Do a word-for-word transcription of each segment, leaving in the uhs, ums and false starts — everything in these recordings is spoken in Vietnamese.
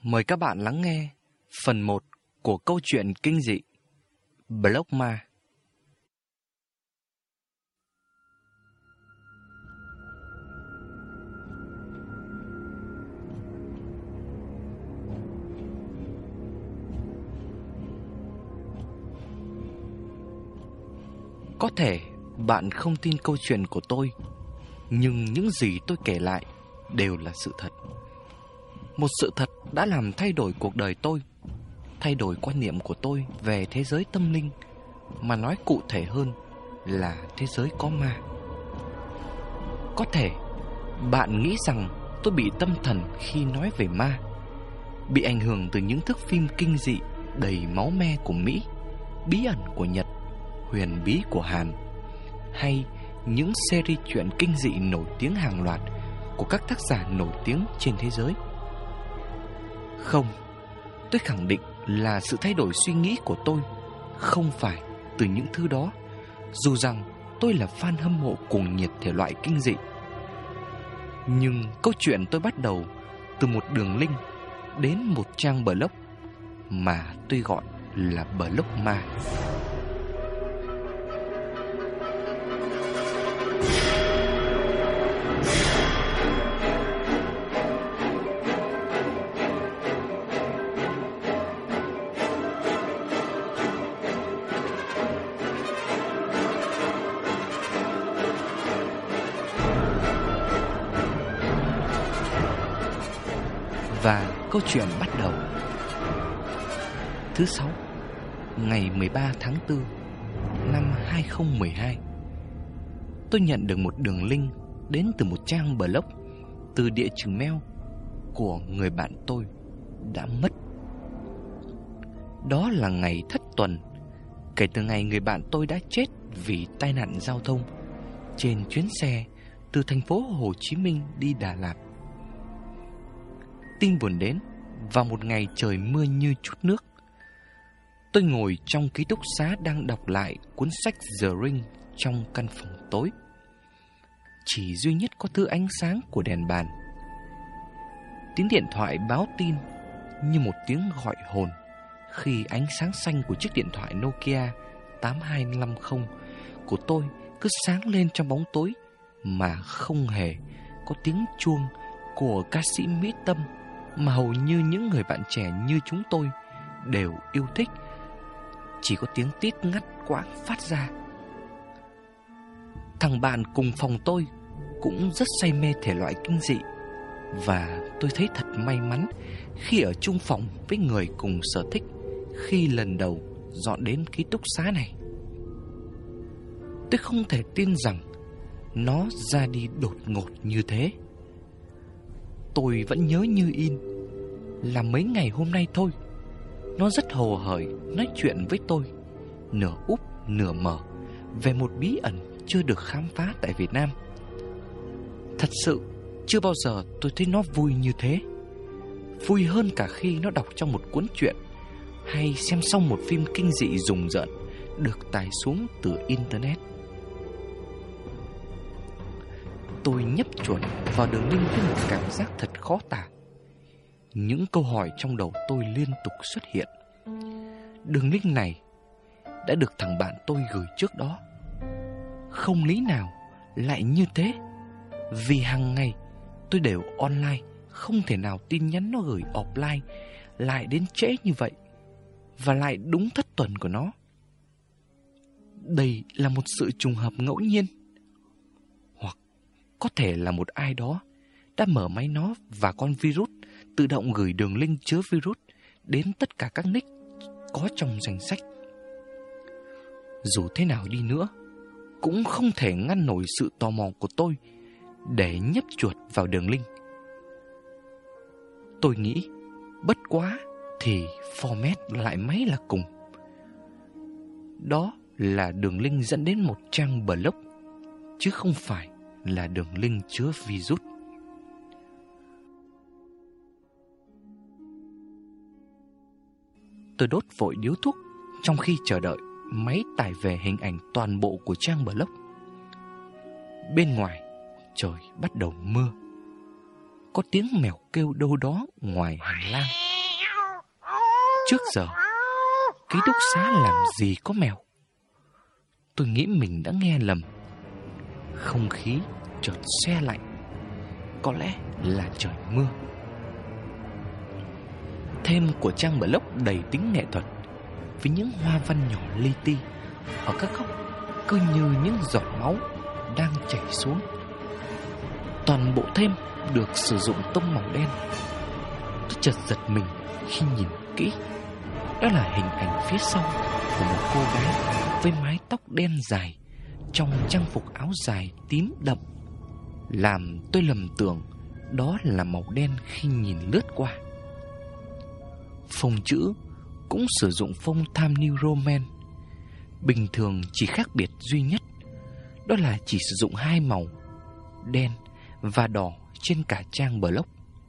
Mời các bạn lắng nghe phần một của câu chuyện kinh dị Blog Ma. Có thể bạn không tin câu chuyện của tôi, nhưng những gì tôi kể lại đều là sự thật. Một sự thật đã làm thay đổi cuộc đời tôi, thay đổi quan niệm của tôi về thế giới tâm linh, mà nói cụ thể hơn là thế giới có ma. Có thể bạn nghĩ rằng tôi bị tâm thần khi nói về ma, bị ảnh hưởng từ những thước phim kinh dị đầy máu me của Mỹ, bí ẩn của Nhật, huyền bí của Hàn, hay những series truyện kinh dị nổi tiếng hàng loạt của các tác giả nổi tiếng trên thế giới. Không, tôi khẳng định là sự thay đổi suy nghĩ của tôi không phải từ những thứ đó, dù rằng tôi là fan hâm mộ cuồng nhiệt thể loại kinh dị. Nhưng câu chuyện tôi bắt đầu từ một đường link đến một trang blog mà tôi gọi là blog ma. Và câu chuyện bắt đầu. Thứ sáu, ngày mười ba tháng tư năm hai không một hai, tôi nhận được một đường link đến từ một trang blog từ địa chỉ mail của người bạn tôi đã mất. Đó là ngày thất tuần kể từ ngày người bạn tôi đã chết vì tai nạn giao thông trên chuyến xe từ thành phố Hồ Chí Minh đi Đà Lạt. Tin buồn đến vào một ngày trời mưa như chút nước. Tôi ngồi trong ký túc xá đang đọc lại cuốn sách The Ring trong căn phòng tối. Chỉ duy nhất có thứ ánh sáng của đèn bàn. Tiếng điện thoại báo tin như một tiếng gọi hồn khi ánh sáng xanh của chiếc điện thoại Nokia tám hai năm không của tôi cứ sáng lên trong bóng tối mà không hề có tiếng chuông của ca sĩ Mỹ Tâm mà hầu như những người bạn trẻ như chúng tôi đều yêu thích. Chỉ có tiếng tít ngắt quãng phát ra. Thằng bạn cùng phòng tôi cũng rất say mê thể loại kinh dị, và tôi thấy thật may mắn khi ở chung phòng với người cùng sở thích khi lần đầu dọn đến ký túc xá này. Tôi không thể tin rằng nó ra đi đột ngột như thế. Tôi vẫn nhớ như in là mấy ngày hôm nay thôi, nó rất hồ hởi nói chuyện với tôi, nửa úp nửa mở, về một bí ẩn chưa được khám phá tại Việt Nam. Thật sự chưa bao giờ tôi thấy nó vui như thế. Vui hơn cả khi nó đọc trong một cuốn truyện hay xem xong một phim kinh dị rùng rợn được tải xuống từ Internet. Tôi nhấp chuột vào đường link với một cảm giác thật khó tả. Những câu hỏi trong đầu tôi liên tục xuất hiện. Đường link này đã được thằng bạn tôi gửi trước đó. Không lý nào lại như thế, vì hàng ngày tôi đều online, không thể nào tin nhắn nó gửi offline lại đến trễ như vậy, và lại đúng thất tuần của nó. Đây là một sự trùng hợp ngẫu nhiên, hoặc có thể là một ai đó đã mở máy nó và con virus tự động gửi đường link chứa virus đến tất cả các nick có trong danh sách. Dù thế nào đi nữa, cũng không thể ngăn nổi sự tò mò của tôi để nhấp chuột vào đường link. Tôi nghĩ bất quá thì format lại máy là cùng. Đó là đường link dẫn đến một trang blog, chứ không phải là đường link chứa virus. Tôi đốt vội điếu thuốc trong khi chờ đợi máy tải về hình ảnh toàn bộ của trang blog. Bên ngoài trời bắt đầu mưa. có tiếng mèo kêu đâu đó ngoài hành lang. Trước giờ, ký túc xá làm gì có mèo. Tôi nghĩ mình đã nghe lầm. Không khí chợt se lạnh. Có lẽ là trời mưa. Thêm của trang blog đầy tính nghệ thuật, với những hoa văn nhỏ li ti ở các góc, cứ như những giọt máu đang chảy xuống. Toàn bộ thêm được sử dụng tông màu đen. Tôi chợt giật mình khi nhìn kỹ. Đó là hình ảnh phía sau của một cô gái với mái tóc đen dài, trong trang phục áo dài tím đậm, làm tôi lầm tưởng đó là màu đen khi nhìn lướt qua. Phông chữ cũng sử dụng phông Time New Roman. Bình thường chỉ khác biệt duy nhất, đó là chỉ sử dụng hai màu, đen và đỏ trên cả trang blog.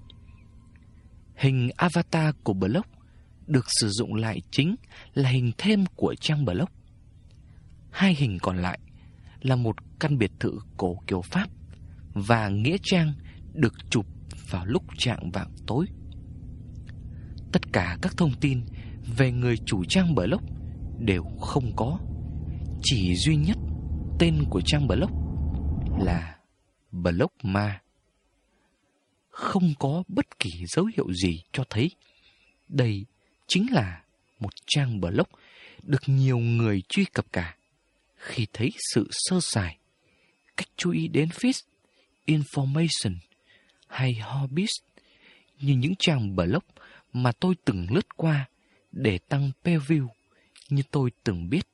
Hình avatar của blog được sử dụng lại chính là hình thêm của trang blog. Hai hình còn lại là một căn biệt thự cổ kiểu Pháp và nghĩa trang được chụp vào lúc chạng vạng tối. Tất cả các thông tin về người chủ trang blog đều không có. Chỉ duy nhất tên của trang blog là Blog Ma. Không có bất kỳ dấu hiệu gì cho thấy đây chính là một trang blog được nhiều người truy cập cả. Khi thấy sự sơ sài, cách chú ý đến feed, information hay hobbies như những trang blog mà tôi từng lướt qua để tăng page view như tôi từng biết.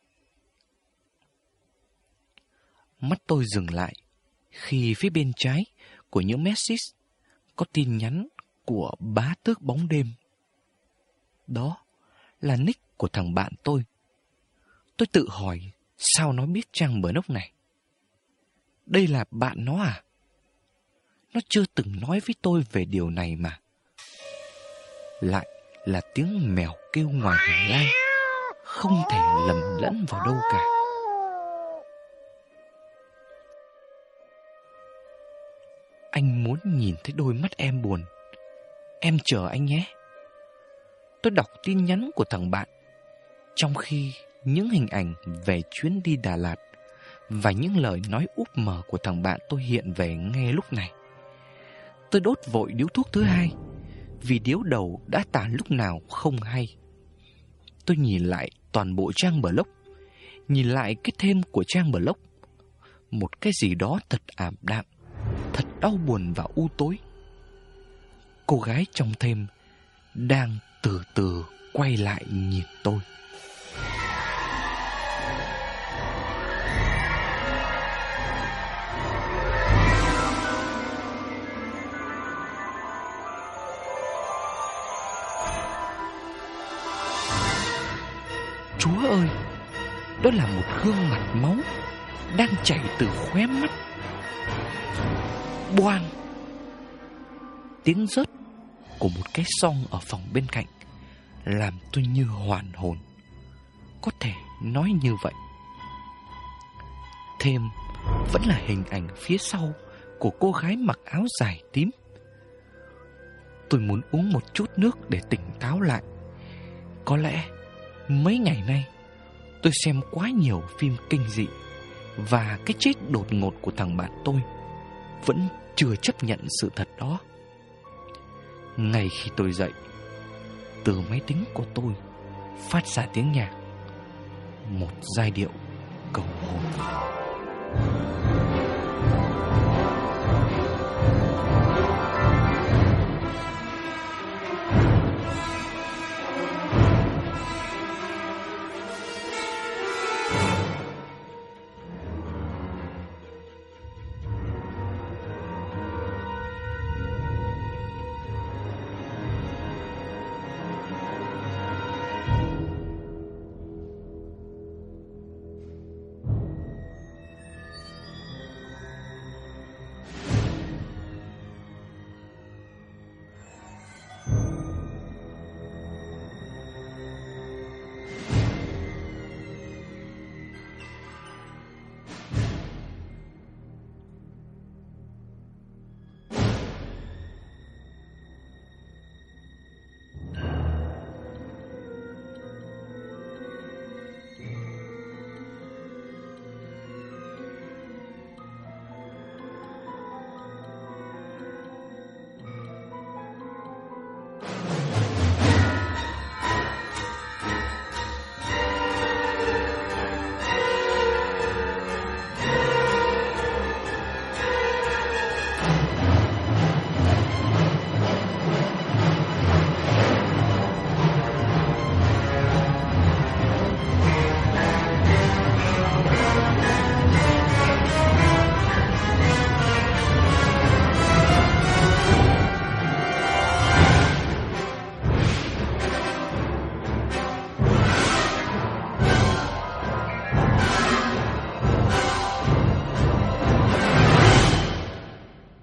Mắt tôi dừng lại khi phía bên trái của những message có tin nhắn của bá tước bóng đêm. Đó là nick của thằng bạn tôi. Tôi tự hỏi sao nó biết trang blog này. Đây là bạn nó à? Nó chưa từng nói với tôi về điều này mà. Lại là tiếng mèo kêu ngoài hành lang, không thể lầm lẫn vào đâu cả. Anh muốn nhìn thấy đôi mắt em buồn. Em chờ anh nhé. Tôi đọc tin nhắn của thằng bạn, trong khi những hình ảnh về chuyến đi Đà Lạt và những lời nói úp mở của thằng bạn tôi hiện về ngay lúc này. Tôi đốt vội điếu thuốc thứ hai, vì điếu đầu đã tàn lúc nào không hay. Tôi nhìn lại toàn bộ trang blog, nhìn lại cái thêm của trang blog. Một cái gì đó thật ảm đạm, thật đau buồn và u tối. Cô gái trong thêm đang từ từ quay lại nhìn tôi. Chúa ơi, đó là một gương mặt máu đang chảy từ khóe mắt. Boang! Tiếng rớt của một cái xong ở phòng bên cạnh làm tôi như hoàn hồn. Có thể nói như vậy. Thêm vẫn là hình ảnh phía sau của cô gái mặc áo dài tím. Tôi muốn uống một chút nước để tỉnh táo lại. Có lẽ mấy ngày nay tôi xem quá nhiều phim kinh dị, và cái chết đột ngột của thằng bạn tôi vẫn chưa chấp nhận sự thật đó. Ngay khi tôi dậy, từ máy tính của tôi phát ra tiếng nhạc, một giai điệu cầu hồn.